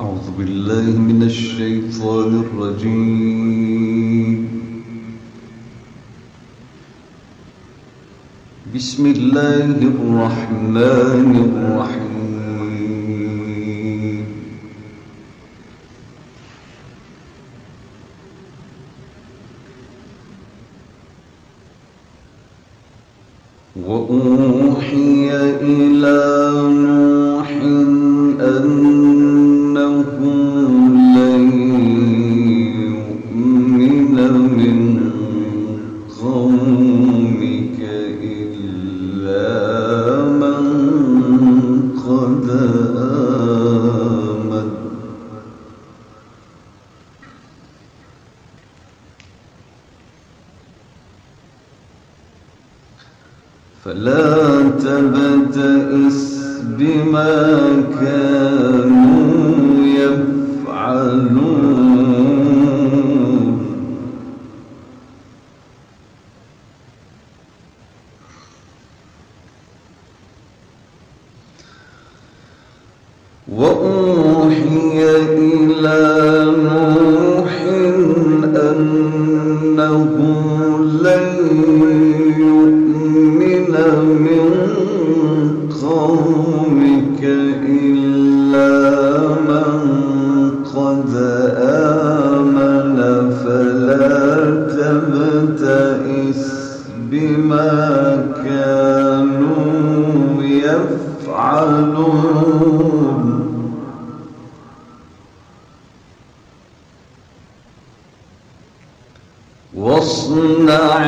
أعوذ بالله من الشيطان الرجيم. بسم الله الرحمن الرحيم. وأوحي إلى نوح أنه لن يؤمن من قومك إلا من قد آمن فلا تبتئس بما كانوا يفعلون. وأوحي إلى نوح أنه لن يؤمن من قومك إلا من قد آمن فلا تبتئس بما كانوا يفعلون. واصنع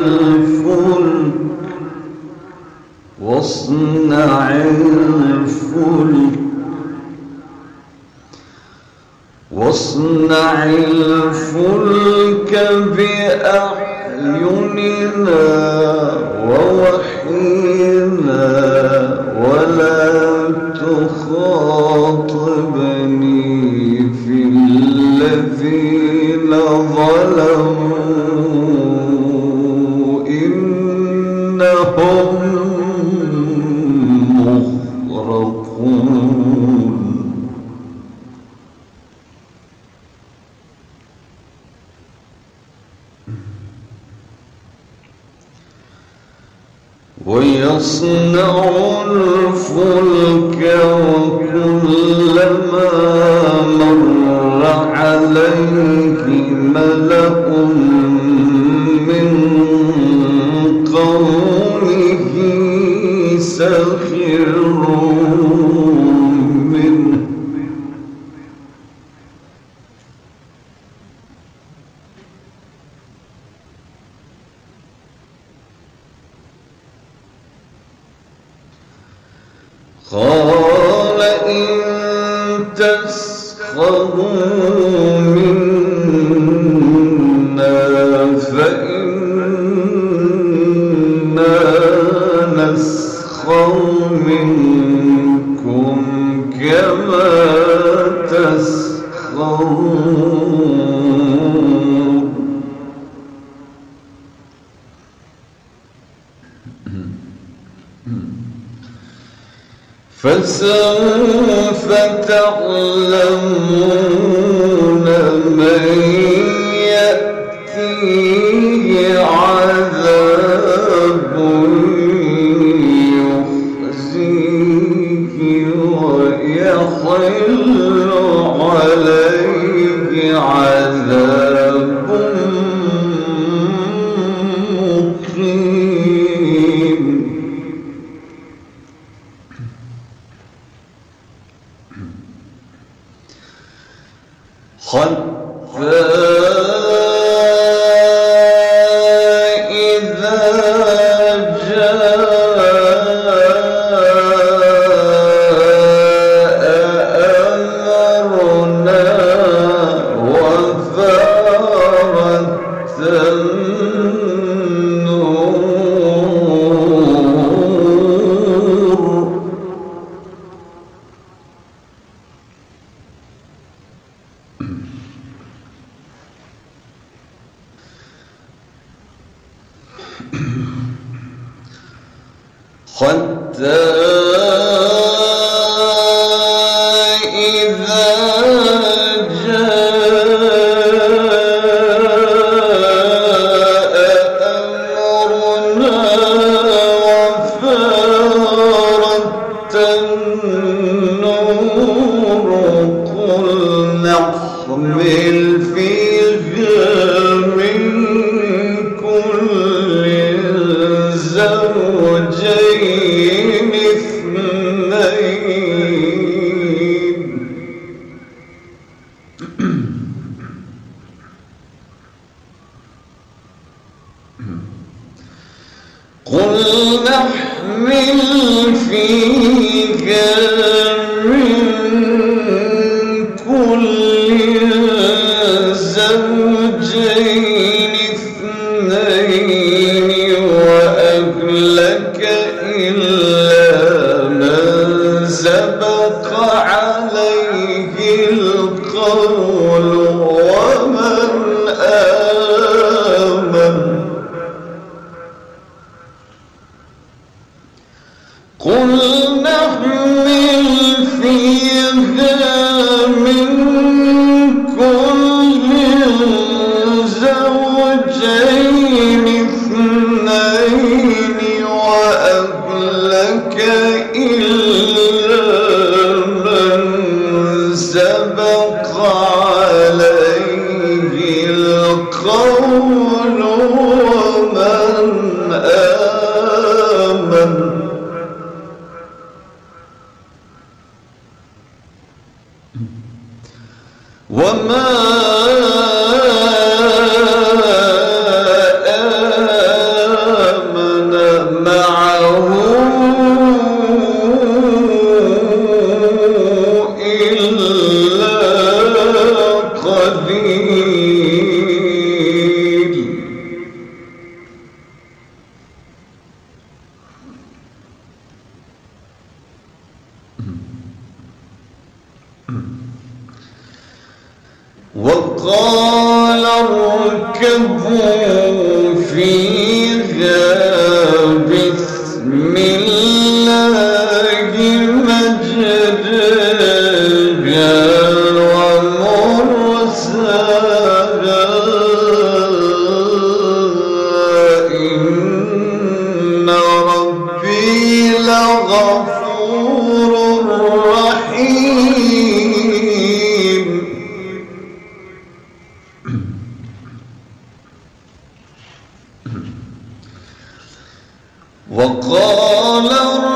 الفلك بأعيننا ووحينا ولا تخاطبني في الذين ظلموا إنهم مغرقون. ويصنع الفلك وكلما مر عليه ملأ من قومه سخروا منه قال إن تسخروا منا فإنا نسخر منكم كما تسخرون. فسوف تعلمون من يأتيه عذاب يخزيه ويحل عليه عذاب مقيم. حتى إذا جاء أمرنا وفارت النور حتى إذا قل نحمل فيها من كل زوجين اثنين وأهلك إلا من سبق عليه القول ومن آمن. قل نحمل فيها من كل زوجين اثنين وأهلك إلا من سبق عليه القول ومن آمن. وما آمن معه إلا قليل. وقال اركبوا فيها بسم الله مجريها ومرساها إن ربي لغفور رحيم. وقال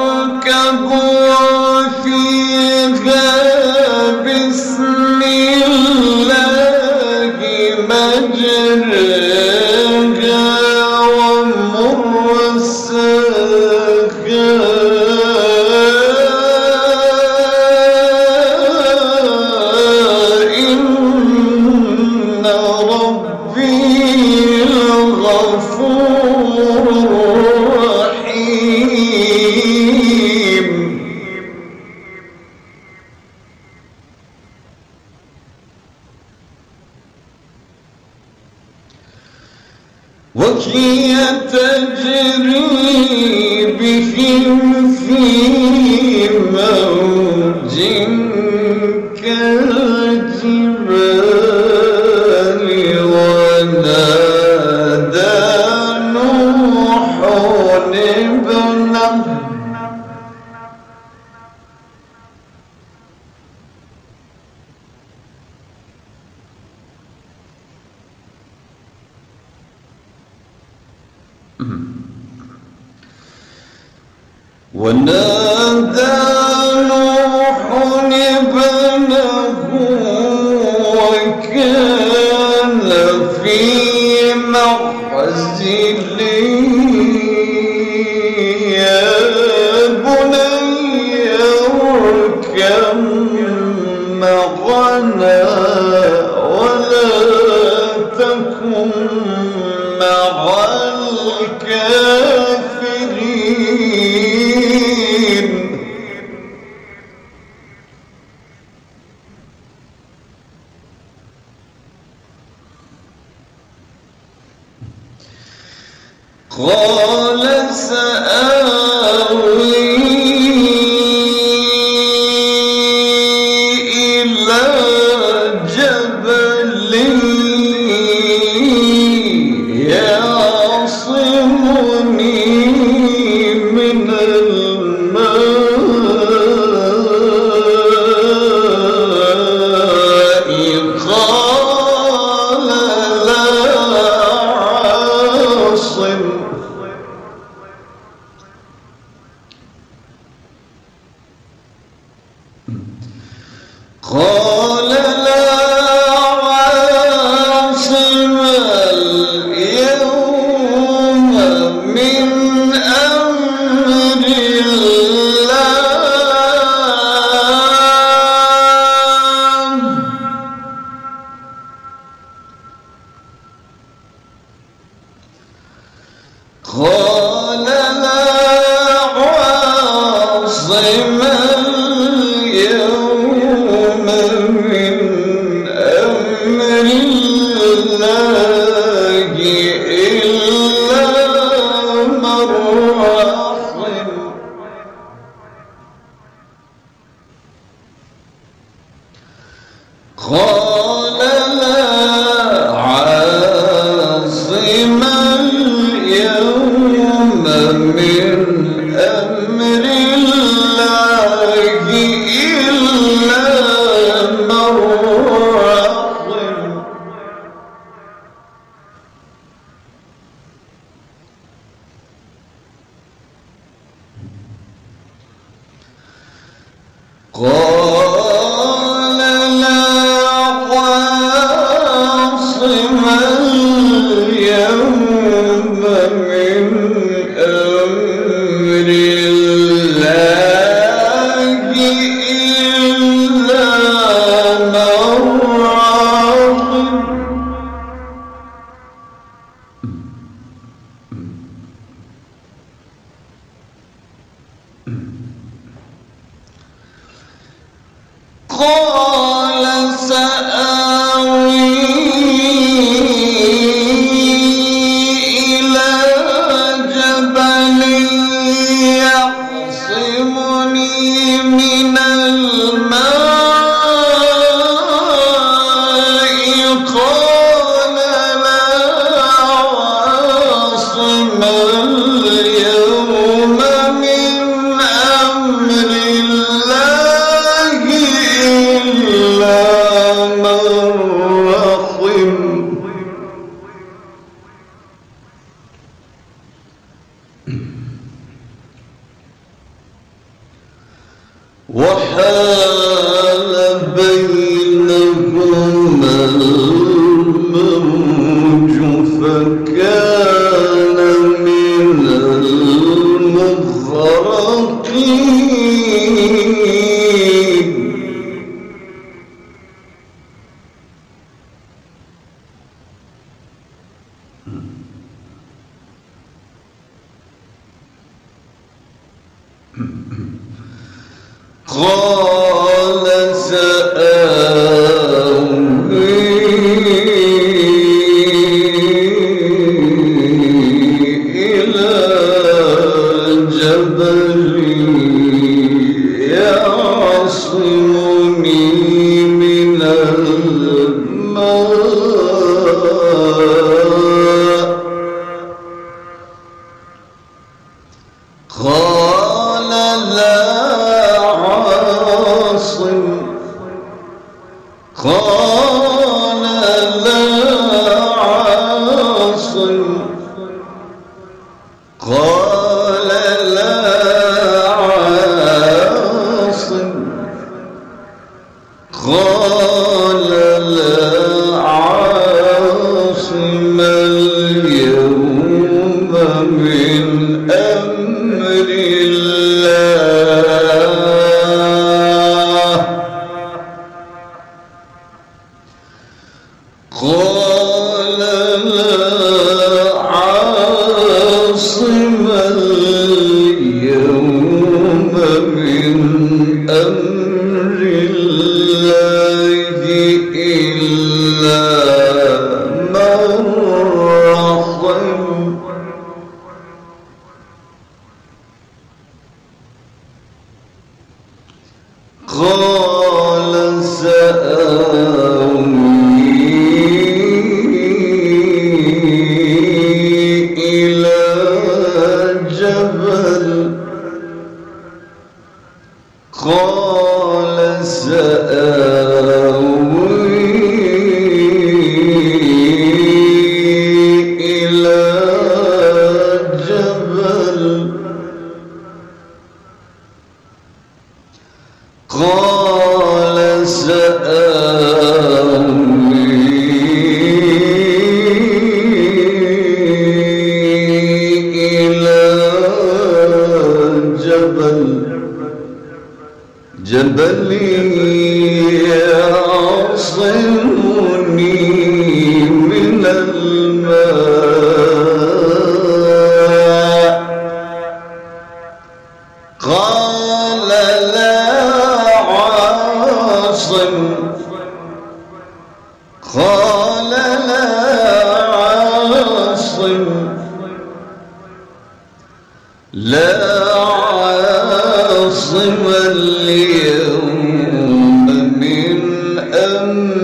اركبوا فيها بسم الله مجريها ومرساها إن ربي لغفور رحيم. وهي تجري بهم في موج كالجبال ونادى نوح ابنه وكان في معزل يا بني اركب معنا ولا تكن مع الكافرين. قال سآوي إلى قال لا عاصم اليوم من أمر الله إلا من رحم قال لا عاصم اليوم من أمر الله إلا من رحم قال سآوي إلى جبل يعصمني من الماء قال لا عاصم اليوم من أمر الله إلا من رحم وحال بينهما الموج فكان من المغرقين قال سآوي إلى جبل يعصمني من الماء قال لا عاصم قال لا عاصم قال لا عاصم قال لا عاصم اليوم من أمر الله قال لا عاصم اليوم من أمر الله إلا من رحم قال سآوي إلى جبل قال سآوي إلى جبل قال سآوي إلى جبل يعصمني من الماء قال لا عاصم قال لا عاصم لا عاصم اليوم من أمر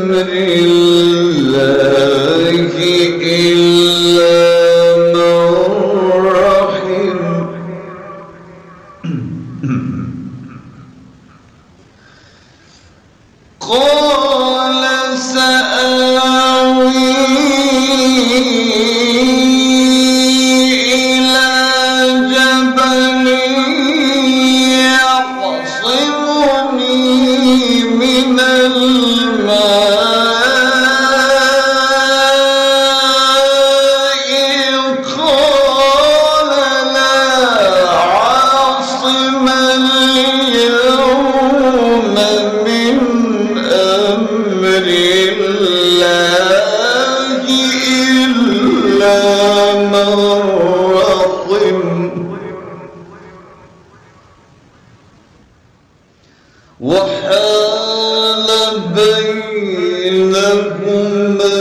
بينهما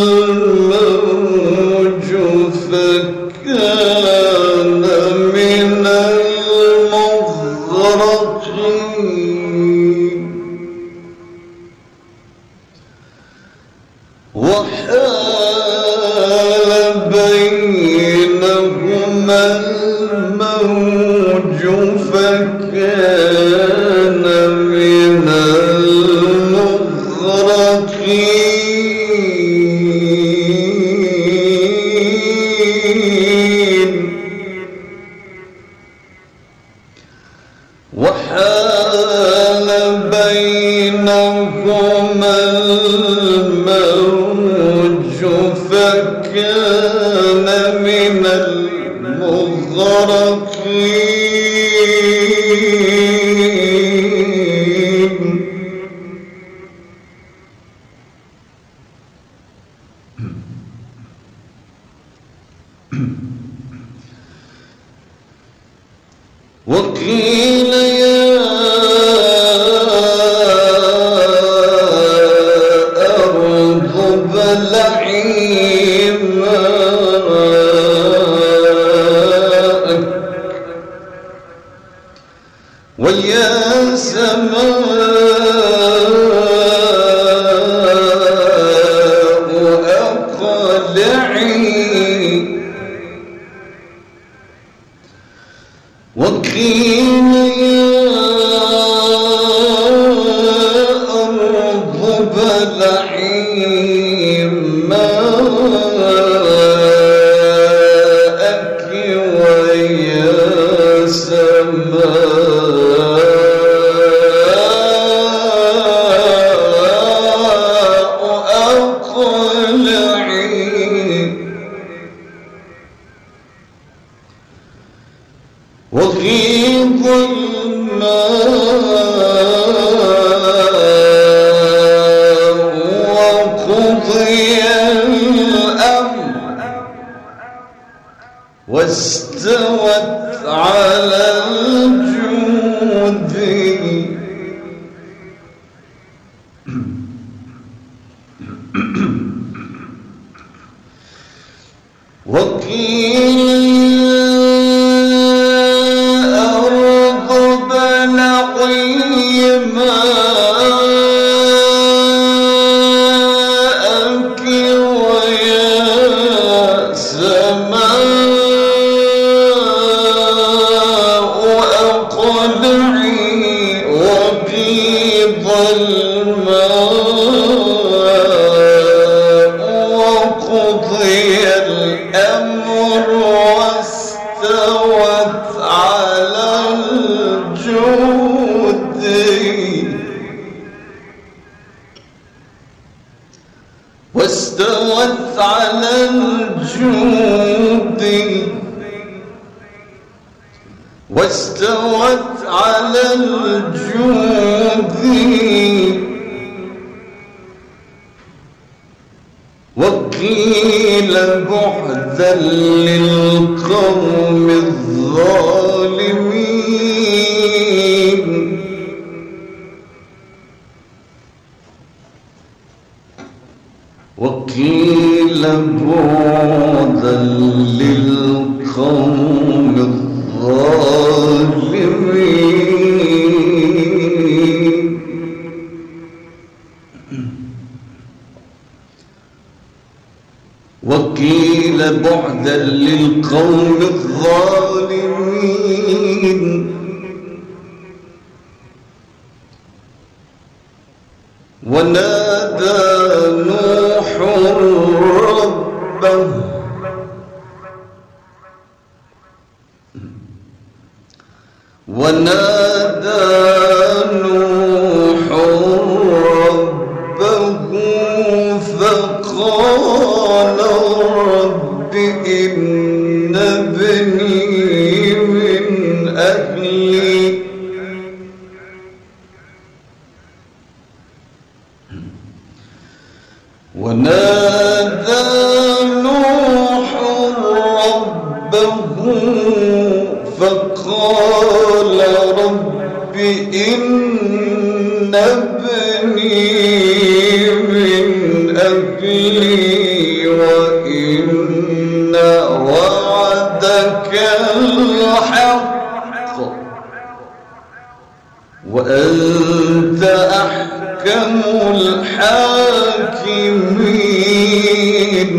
الموج فكان من المغرقين وحال بينهما الموج فكان من المغرقين وحال بينهما الموج فكان من المغرقين وقيل يا أرض ابلعي ماءك ويا سماء أقلعي وقيل يا أرض ابلعي ماءك ويا سماء أقلعي وغيض الماء وقضي الأمر واستوت على الجود وقيل ماءك ويا سماء أقلعي وغيض الماء وقضي الأمر واستوت على الجود واستوت على الجود واستوت على الجود وقيل بعدا للقوم الظالمين وقيل بعدا للقوم الظالمين وقيل بعدا للقوم الظالمين ونادى نوح ربه فقال رب إن ابني من أهلي ونادى نوح ربه فقال رب إن ابني الحاكمين.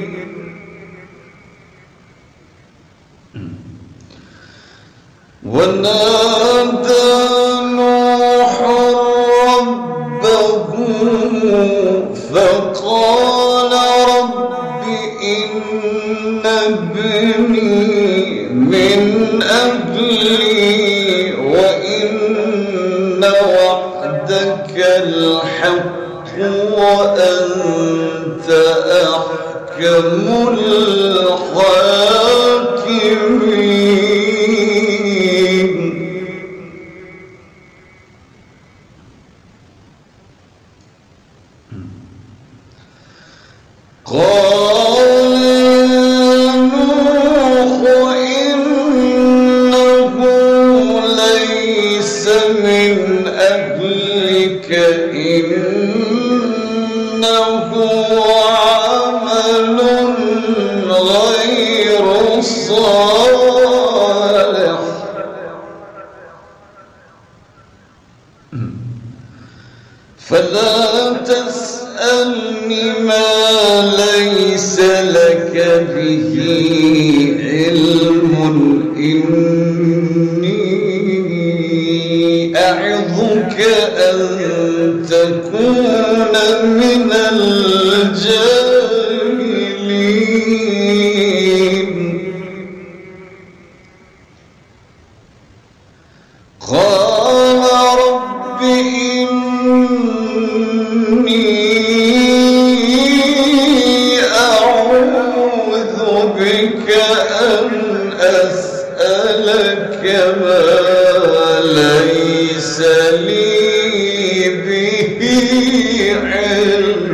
ونادى نوح ربه فقال رب إن ابني من أهلي وإن وعدك الحق وأنت أحكم الحاكمين. قال نوح إنه ليس من أهلك إنه عمل غير صالح فلا تسألني ما ليس لك به علم إني أعظك أن تكون من الجاهلين. قال رب بك أن أسألك ما ليس لي به علم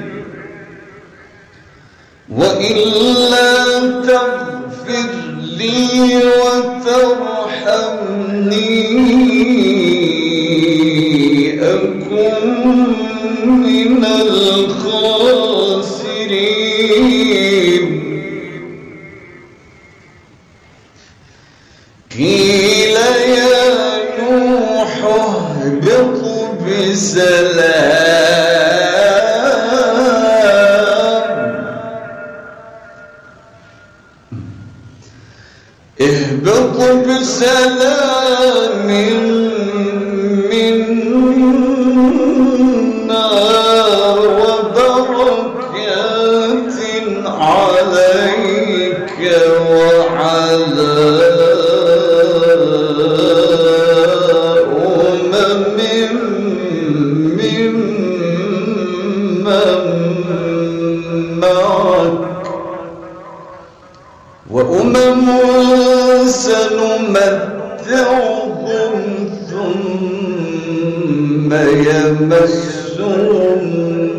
وإلا تغفر لي وترحمني أكن من الخاسرين. قيل يا نوح اهبط بسلام منا وبركات عليك وعلى وأمم سنمتعهم ثم يمسهم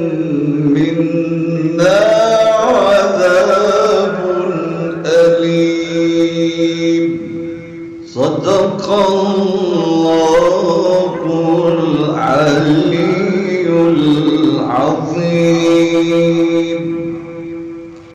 منا عذاب أليم. صدق الله العلي العظيم.